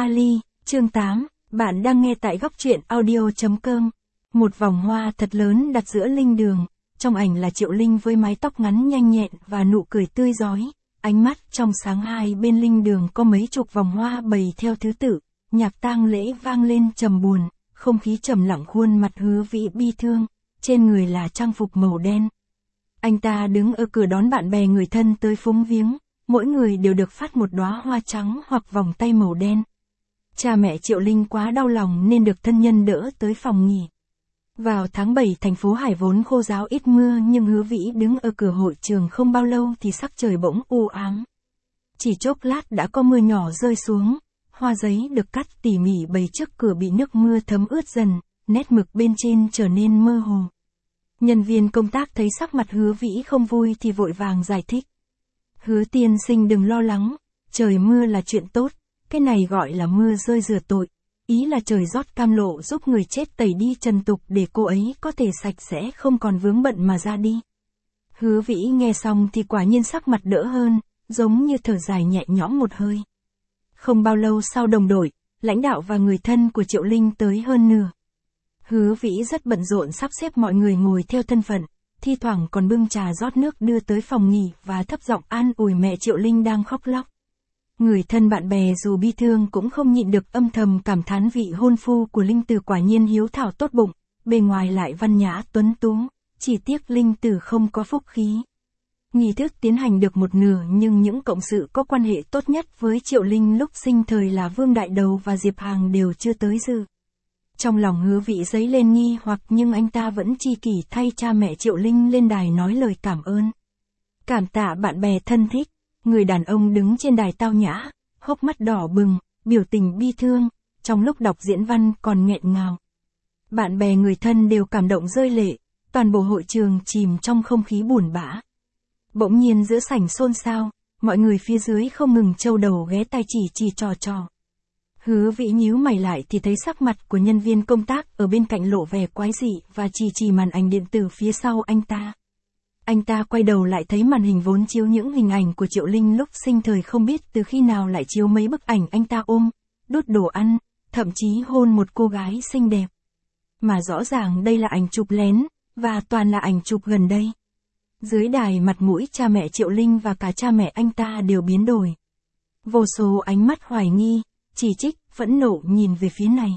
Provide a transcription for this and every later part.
Ali, chương 8, bạn đang nghe tại góc truyện audio.com. Một vòng hoa thật lớn đặt giữa linh đường, trong ảnh là Triệu Linh với mái tóc ngắn nhanh nhẹn và nụ cười tươi rói, ánh mắt trong sáng. Hai bên linh đường có mấy chục vòng hoa bày theo thứ tự, nhạc tang lễ vang lên trầm buồn, không khí trầm lặng. Khuôn mặt Hứa Vĩ bi thương, trên người là trang phục màu đen. Anh ta đứng ở cửa đón bạn bè người thân tới phúng viếng, mỗi người đều được phát một đóa hoa trắng hoặc vòng tay màu đen. Cha mẹ Triệu Linh quá đau lòng nên được thân nhân đỡ tới phòng nghỉ. Vào tháng 7 thành phố Hải vốn khô ráo ít mưa, nhưng Hứa Vĩ đứng ở cửa hội trường không bao lâu thì sắc trời bỗng u ám. Chỉ chốc lát đã có mưa nhỏ rơi xuống, hoa giấy được cắt tỉ mỉ bày trước cửa bị nước mưa thấm ướt dần, nét mực bên trên trở nên mơ hồ. Nhân viên công tác thấy sắc mặt Hứa Vĩ không vui thì vội vàng giải thích. Hứa tiên sinh đừng lo lắng, trời mưa là chuyện tốt, cái này gọi là mưa rơi rửa tội. Ý là trời rót cam lộ giúp người chết tẩy đi trần tục để cô ấy có thể sạch sẽ không còn vướng bận mà ra đi. Hứa Vĩ nghe xong thì quả nhiên sắc mặt đỡ hơn, giống như thở dài nhẹ nhõm một hơi. Không bao lâu sau đồng đội, lãnh đạo và người thân của Triệu Linh tới hơn nửa. Hứa Vĩ rất bận rộn sắp xếp mọi người ngồi theo thân phận, thi thoảng còn bưng trà rót nước đưa tới phòng nghỉ và thấp giọng an ủi mẹ Triệu Linh đang khóc lóc. Người thân bạn bè dù bi thương cũng không nhịn được âm thầm cảm thán vị hôn phu của Linh Tử quả nhiên hiếu thảo tốt bụng, bề ngoài lại văn nhã tuấn tú, chỉ tiếc Linh Tử không có phúc khí. Nghi thức tiến hành được một nửa nhưng những cộng sự có quan hệ tốt nhất với Triệu Linh lúc sinh thời là Vương Đại Đầu và Diệp Hàng đều chưa tới dự. Trong lòng Hứa Vĩ dấy lên nghi hoặc nhưng anh ta vẫn chi kỷ thay cha mẹ Triệu Linh lên đài nói lời cảm ơn. Cảm tạ bạn bè thân thích. Người đàn ông đứng trên đài tao nhã, hốc mắt đỏ bừng, biểu tình bi thương, trong lúc đọc diễn văn còn nghẹn ngào. Bạn bè người thân đều cảm động rơi lệ, toàn bộ hội trường chìm trong không khí buồn bã. Bỗng nhiên giữa sảnh xôn xao, mọi người phía dưới không ngừng trâu đầu ghé tai chỉ trò. Hứa Vĩ nhíu mày lại thì thấy sắc mặt của nhân viên công tác ở bên cạnh lộ vẻ quái dị và chỉ màn ảnh điện tử phía sau anh ta. Anh ta quay đầu lại thấy màn hình vốn chiếu những hình ảnh của Triệu Linh lúc sinh thời không biết từ khi nào lại chiếu mấy bức ảnh anh ta ôm, đút đồ ăn, thậm chí hôn một cô gái xinh đẹp. Mà rõ ràng đây là ảnh chụp lén, và toàn là ảnh chụp gần đây. Dưới đài mặt mũi cha mẹ Triệu Linh và cả cha mẹ anh ta đều biến đổi. Vô số ánh mắt hoài nghi, chỉ trích, phẫn nộ nhìn về phía này.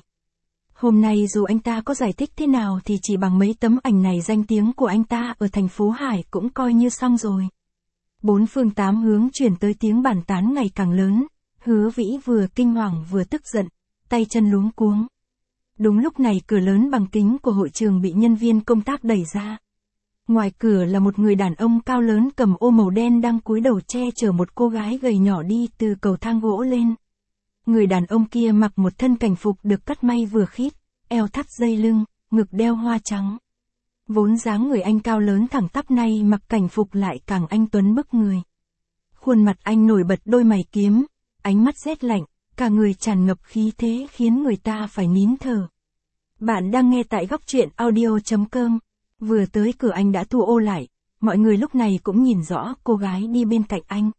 Hôm nay dù anh ta có giải thích thế nào thì chỉ bằng mấy tấm ảnh này danh tiếng của anh ta ở thành phố Hải cũng coi như xong rồi. Bốn phương tám hướng chuyển tới tiếng bàn tán ngày càng lớn, Hứa Vĩ vừa kinh hoàng vừa tức giận, tay chân luống cuống. Đúng lúc này cửa lớn bằng kính của hội trường bị nhân viên công tác đẩy ra. Ngoài cửa là một người đàn ông cao lớn cầm ô màu đen đang cúi đầu che chở một cô gái gầy nhỏ đi từ cầu thang gỗ lên. Người đàn ông kia mặc một thân cảnh phục được cắt may vừa khít, eo thắt dây lưng, ngực đeo hoa trắng. Vốn dáng người anh cao lớn thẳng tắp nay mặc cảnh phục lại càng anh tuấn bức người. Khuôn mặt anh nổi bật đôi mày kiếm, ánh mắt rét lạnh, cả người tràn ngập khí thế khiến người ta phải nín thở. Bạn đang nghe tại góc truyện audio.com. Vừa tới cửa anh đã thu ô lại, mọi người lúc này cũng nhìn rõ cô gái đi bên cạnh anh.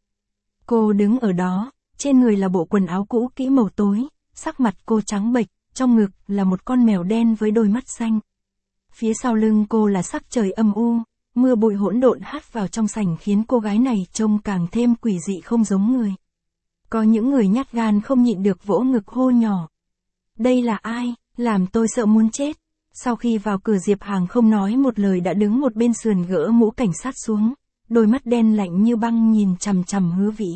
Cô đứng ở đó, trên người là bộ quần áo cũ kỹ màu tối, sắc mặt cô trắng bệch, trong ngực là một con mèo đen với đôi mắt xanh. Phía sau lưng cô là sắc trời âm u, mưa bụi hỗn độn hắt vào trong sảnh khiến cô gái này trông càng thêm quỷ dị không giống người. Có những người nhát gan không nhịn được vỗ ngực hô nhỏ. Đây là ai, làm tôi sợ muốn chết. Sau khi vào cửa Diệp Hàng không nói một lời đã đứng một bên sườn gỡ mũ cảnh sát xuống, đôi mắt đen lạnh như băng nhìn chằm chằm Hứa Vĩ.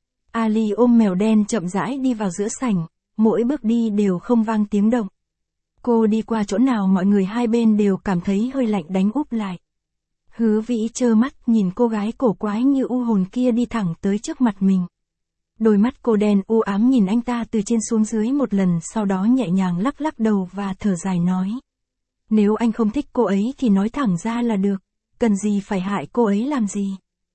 Ali ôm mèo đen chậm rãi đi vào giữa sảnh, mỗi bước đi đều không vang tiếng động. Cô đi qua chỗ nào mọi người hai bên đều cảm thấy hơi lạnh đánh úp lại. Hứa Vĩ trơ mắt nhìn cô gái cổ quái như u hồn kia đi thẳng tới trước mặt mình. Đôi mắt cô đen u ám nhìn anh ta từ trên xuống dưới một lần, sau đó nhẹ nhàng lắc lắc đầu và thở dài nói. Nếu anh không thích cô ấy thì nói thẳng ra là được, cần gì phải hại cô ấy làm gì.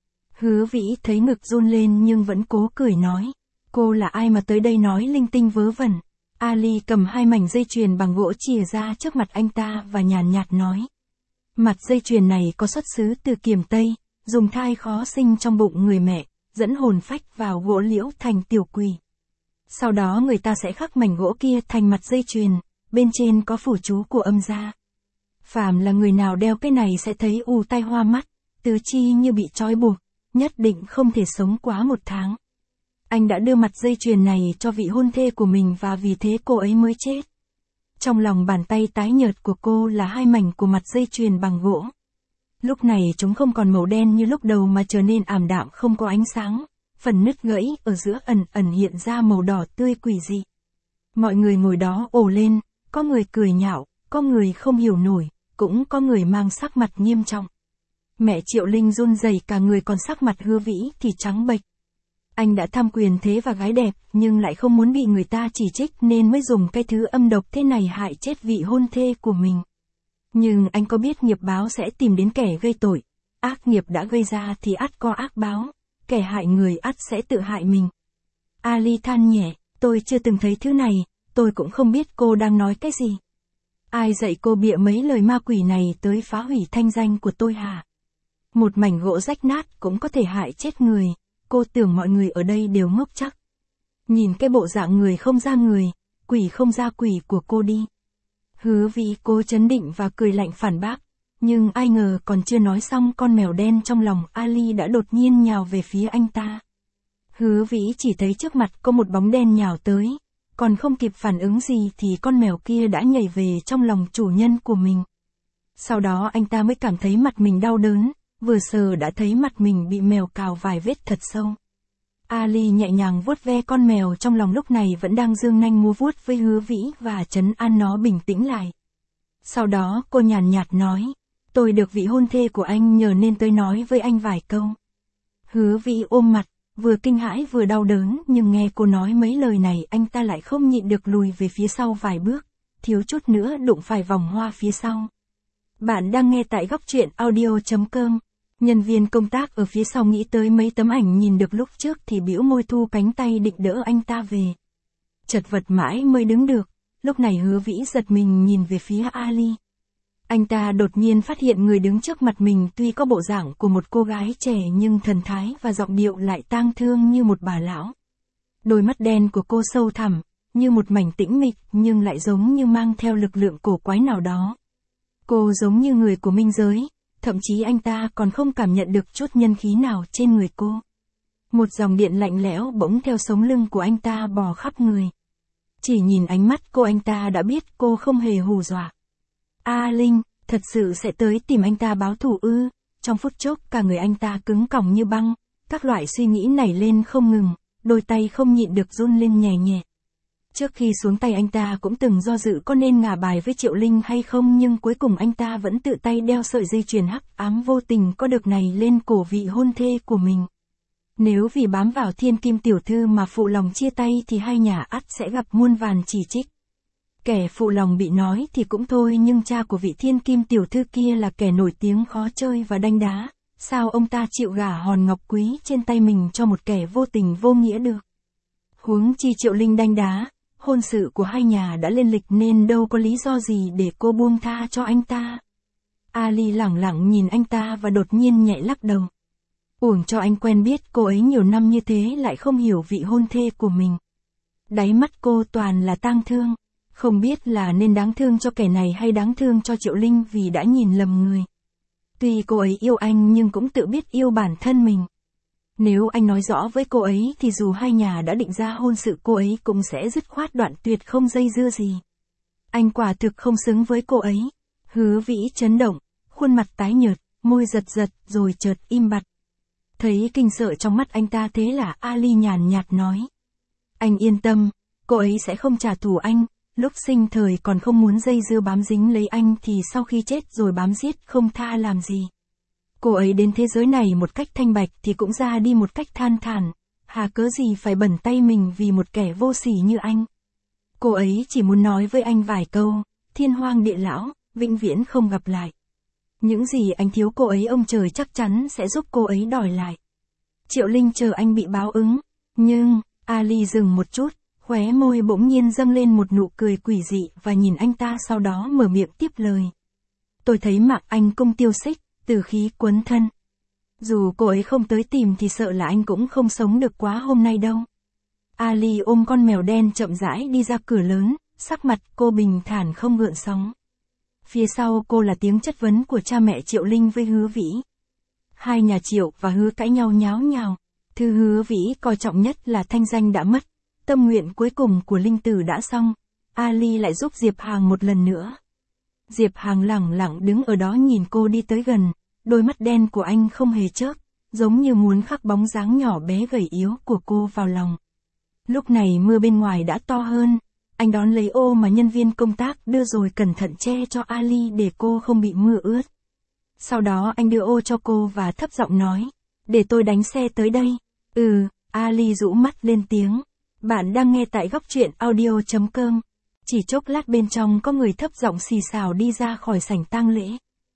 Hứa Vĩ thấy ngực run lên nhưng vẫn cố cười nói. Cô là ai mà tới đây nói linh tinh vớ vẩn. Ali cầm hai mảnh dây chuyền bằng gỗ chìa ra trước mặt anh ta và nhàn nhạt nói. Mặt dây chuyền này có xuất xứ từ Kiềm Tây, dùng thai khó sinh trong bụng người mẹ, dẫn hồn phách vào gỗ liễu thành tiểu quỷ. Sau đó người ta sẽ khắc mảnh gỗ kia thành mặt dây chuyền, bên trên có phù chú của âm gia. Phàm là người nào đeo cái này sẽ thấy ù tai hoa mắt, tứ chi như bị trói buộc, nhất định không thể sống quá 1 tháng. Anh đã đưa mặt dây chuyền này cho vị hôn thê của mình và vì thế cô ấy mới chết. Trong lòng bàn tay tái nhợt của cô là 2 mảnh của mặt dây chuyền bằng gỗ. Lúc này chúng không còn màu đen như lúc đầu mà trở nên ảm đạm không có ánh sáng, phần nứt gãy ở giữa ẩn ẩn hiện ra màu đỏ tươi quỷ dị. Mọi người ngồi đó ồ lên, có người cười nhạo, có người không hiểu nổi, cũng có người mang sắc mặt nghiêm trọng. Mẹ Triệu Linh run rẩy cả người, còn sắc mặt Hứa Vĩ thì trắng bệch. Anh đã tham quyền thế và gái đẹp, nhưng lại không muốn bị người ta chỉ trích nên mới dùng cái thứ âm độc thế này hại chết vị hôn thê của mình. Nhưng anh có biết nghiệp báo sẽ tìm đến kẻ gây tội, ác nghiệp đã gây ra thì ắt có ác báo, kẻ hại người ắt sẽ tự hại mình. Ali than nhẹ, tôi chưa từng thấy thứ này, tôi cũng không biết cô đang nói cái gì. Ai dạy cô bịa mấy lời ma quỷ này tới phá hủy thanh danh của tôi hả? Một mảnh gỗ rách nát cũng có thể hại chết người, cô tưởng mọi người ở đây đều ngốc chắc. Nhìn cái bộ dạng người không ra người, quỷ không ra quỷ của cô đi. Hứa Vĩ cố trấn định và cười lạnh phản bác, nhưng ai ngờ còn chưa nói xong con mèo đen trong lòng Ali đã đột nhiên nhào về phía anh ta. Hứa Vĩ chỉ thấy trước mặt có một bóng đen nhào tới, còn không kịp phản ứng gì thì con mèo kia đã nhảy về trong lòng chủ nhân của mình. Sau đó anh ta mới cảm thấy mặt mình đau đớn, vừa sờ đã thấy mặt mình bị mèo cào vài vết thật sâu. Ali nhẹ nhàng vuốt ve con mèo trong lòng lúc này vẫn đang dương nanh múa vuốt với Hứa Vĩ và trấn an nó bình tĩnh lại. Sau đó cô nhàn nhạt nói, tôi được vị hôn thê của anh nhờ nên tới nói với anh vài câu. Hứa Vĩ ôm mặt, vừa kinh hãi vừa đau đớn, nhưng nghe cô nói mấy lời này anh ta lại không nhịn được lùi về phía sau vài bước, thiếu chút nữa đụng phải vòng hoa phía sau. Bạn đang nghe tại góc truyện audio.com. Nhân viên công tác ở phía sau nghĩ tới mấy tấm ảnh nhìn được lúc trước thì bĩu môi thu cánh tay định đỡ anh ta về. Chật vật mãi mới đứng được, lúc này Hứa Vĩ giật mình nhìn về phía Ali. Anh ta đột nhiên phát hiện người đứng trước mặt mình tuy có bộ dạng của một cô gái trẻ nhưng thần thái và giọng điệu lại tang thương như một bà lão. Đôi mắt đen của cô sâu thẳm, như một mảnh tĩnh mịch nhưng lại giống như mang theo lực lượng cổ quái nào đó. Cô giống như người của minh giới, thậm chí anh ta còn không cảm nhận được chút nhân khí nào trên người cô. Một dòng điện lạnh lẽo bỗng theo sống lưng của anh ta bò khắp người. Chỉ nhìn ánh mắt cô anh ta đã biết cô không hề hù dọa. A Linh, thật sự sẽ tới tìm anh ta báo thù ư? Trong phút chốc cả người anh ta cứng còng như băng, các loại suy nghĩ nảy lên không ngừng, đôi tay không nhịn được run lên nhẹ nhẹ. Trước khi xuống tay anh ta cũng từng do dự có nên ngả bài với Triệu Linh hay không, nhưng cuối cùng anh ta vẫn tự tay đeo sợi dây chuyền hắc ám vô tình có được này lên cổ vị hôn thê của mình. Nếu vì bám vào Thiên Kim tiểu thư mà phụ lòng chia tay thì hai nhà ắt sẽ gặp muôn vàn chỉ trích. Kẻ phụ lòng bị nói thì cũng thôi, nhưng cha của vị Thiên Kim tiểu thư kia là kẻ nổi tiếng khó chơi và đanh đá, sao ông ta chịu gả hòn ngọc quý trên tay mình cho một kẻ vô tình vô nghĩa được? Huống chi Triệu Linh đanh đá, hôn sự của hai nhà đã lên lịch nên đâu có lý do gì để cô buông tha cho anh ta. Ali lẳng lặng nhìn anh ta và đột nhiên nhẹ lắc đầu. Uổng cho anh quen biết cô ấy nhiều năm như thế lại không hiểu vị hôn thê của mình. Đáy mắt cô toàn là tang thương, không biết là nên đáng thương cho kẻ này hay đáng thương cho Triệu Linh vì đã nhìn lầm người. Tuy cô ấy yêu anh nhưng cũng tự biết yêu bản thân mình. Nếu anh nói rõ với cô ấy thì dù hai nhà đã định ra hôn sự cô ấy cũng sẽ dứt khoát đoạn tuyệt không dây dưa gì. Anh quả thực không xứng với cô ấy. Hứa Vĩ chấn động, khuôn mặt tái nhợt, môi giật giật rồi chợt im bặt. Thấy kinh sợ trong mắt anh ta thế là Ali nhàn nhạt nói. Anh yên tâm, cô ấy sẽ không trả thù anh, lúc sinh thời còn không muốn dây dưa bám dính lấy anh thì sau khi chết rồi bám giết không tha làm gì. Cô ấy đến thế giới này một cách thanh bạch thì cũng ra đi một cách than thản, hà cớ gì phải bẩn tay mình vì một kẻ vô sỉ như anh. Cô ấy chỉ muốn nói với anh vài câu, thiên hoang địa lão, vĩnh viễn không gặp lại. Những gì anh thiếu cô ấy ông trời chắc chắn sẽ giúp cô ấy đòi lại. Triệu Linh chờ anh bị báo ứng, nhưng, Ali dừng một chút, khóe môi bỗng nhiên dâng lên một nụ cười quỷ dị và nhìn anh ta sau đó mở miệng tiếp lời. Tôi thấy Mạc Anh Cung tiêu xích, tử khí quấn thân. Dù cô ấy không tới tìm thì sợ là anh cũng không sống được quá hôm nay đâu. Ali ôm con mèo đen chậm rãi đi ra cửa lớn, sắc mặt cô bình thản không gợn sóng. Phía sau cô là tiếng chất vấn của cha mẹ Triệu Linh với Hứa Vĩ. Hai nhà Triệu và Hứa cãi nhau nháo nhào. Thứ Hứa Vĩ coi trọng nhất là thanh danh đã mất. Tâm nguyện cuối cùng của Linh Tử đã xong. Ali lại giúp Diệp Hàng một lần nữa. Diệp Hàng lẳng lặng đứng ở đó nhìn cô đi tới gần. Đôi mắt đen của anh không hề chớp, giống như muốn khắc bóng dáng nhỏ bé gầy yếu của cô vào lòng. Lúc này mưa bên ngoài đã to hơn. Anh đón lấy ô mà nhân viên công tác đưa rồi cẩn thận che cho Ali để cô không bị mưa ướt. Sau đó anh đưa ô cho cô và thấp giọng nói, để tôi đánh xe tới đây. Ali rũ mắt lên tiếng. Bạn đang nghe tại góc truyện audio.com. Chỉ chốc lát bên trong có người thấp giọng xì xào đi ra khỏi sảnh tang lễ.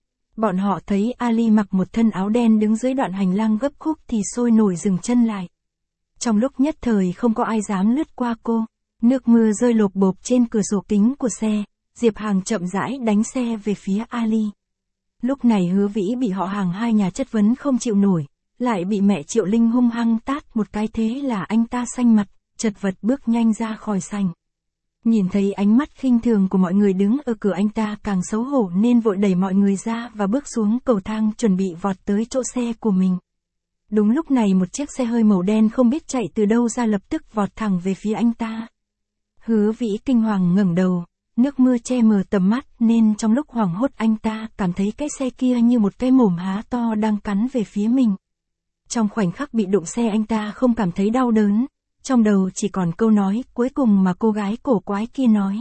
Bọn họ thấy Ali mặc một thân áo đen đứng dưới đoạn hành lang gấp khúc thì sôi nổi dừng chân lại. Trong lúc nhất thời không có ai dám lướt qua cô. Nước mưa rơi lộp bộp trên cửa sổ kính của xe, Diệp Hàng chậm rãi đánh xe về phía Ali. Lúc này Hứa Vĩ bị họ Hàng hai nhà chất vấn không chịu nổi, lại bị mẹ Triệu Linh hung hăng tát một cái thế là anh ta xanh mặt, chật vật bước nhanh ra khỏi sảnh. Nhìn thấy ánh mắt khinh thường của mọi người đứng ở cửa, anh ta càng xấu hổ nên vội đẩy mọi người ra và bước xuống cầu thang chuẩn bị vọt tới chỗ xe của mình. Đúng lúc này một chiếc xe hơi màu đen không biết chạy từ đâu ra lập tức vọt thẳng về phía anh ta. Hứa Vĩ kinh hoàng ngẩng đầu, nước mưa che mờ tầm mắt nên trong lúc hoảng hốt anh ta cảm thấy cái xe kia như một cái mồm há to đang cắn về phía mình. Trong khoảnh khắc bị đụng xe anh ta không cảm thấy đau đớn, trong đầu chỉ còn câu nói cuối cùng mà cô gái cổ quái kia nói.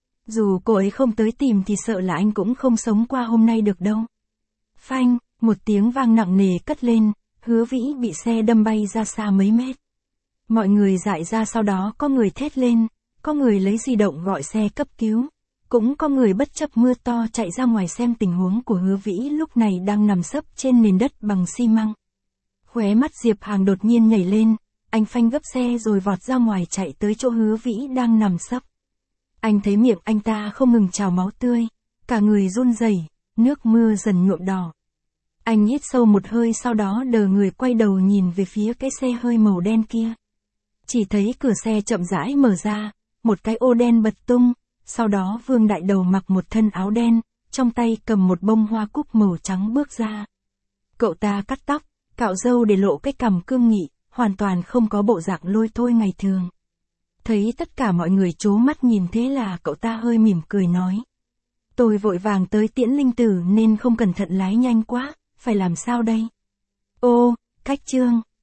Dù cô ấy không tới tìm thì sợ là anh cũng không sống qua hôm nay được đâu. Phanh, một tiếng vang nặng nề cất lên, Hứa Vĩ bị xe đâm bay ra xa mấy mét. Mọi người dại ra, sau đó có người thét lên. Có người lấy di động gọi xe cấp cứu, cũng có người bất chấp mưa to chạy ra ngoài xem tình huống của Hứa Vĩ lúc này đang nằm sấp trên nền đất bằng xi măng. Khóe mắt Diệp Hàng đột nhiên nhảy lên, anh phanh gấp xe rồi vọt ra ngoài chạy tới chỗ Hứa Vĩ đang nằm sấp. Anh thấy miệng anh ta không ngừng trào máu tươi, cả người run rẩy, nước mưa dần nhuộm đỏ. Anh hít sâu một hơi sau đó đờ người quay đầu nhìn về phía cái xe hơi màu đen kia. Chỉ thấy cửa xe chậm rãi mở ra. Một cái ô đen bật tung, sau đó Vương Đại Đầu mặc một thân áo đen, trong tay cầm một bông hoa cúc màu trắng bước ra. Cậu ta cắt tóc, cạo râu để lộ cái cằm cương nghị, hoàn toàn không có bộ dạng lôi thôi ngày thường. Thấy tất cả mọi người trố mắt nhìn thế là cậu ta hơi mỉm cười nói. Tôi vội vàng tới tiễn Linh Tử nên không cẩn thận lái nhanh quá, phải làm sao đây? Ô, cách chương.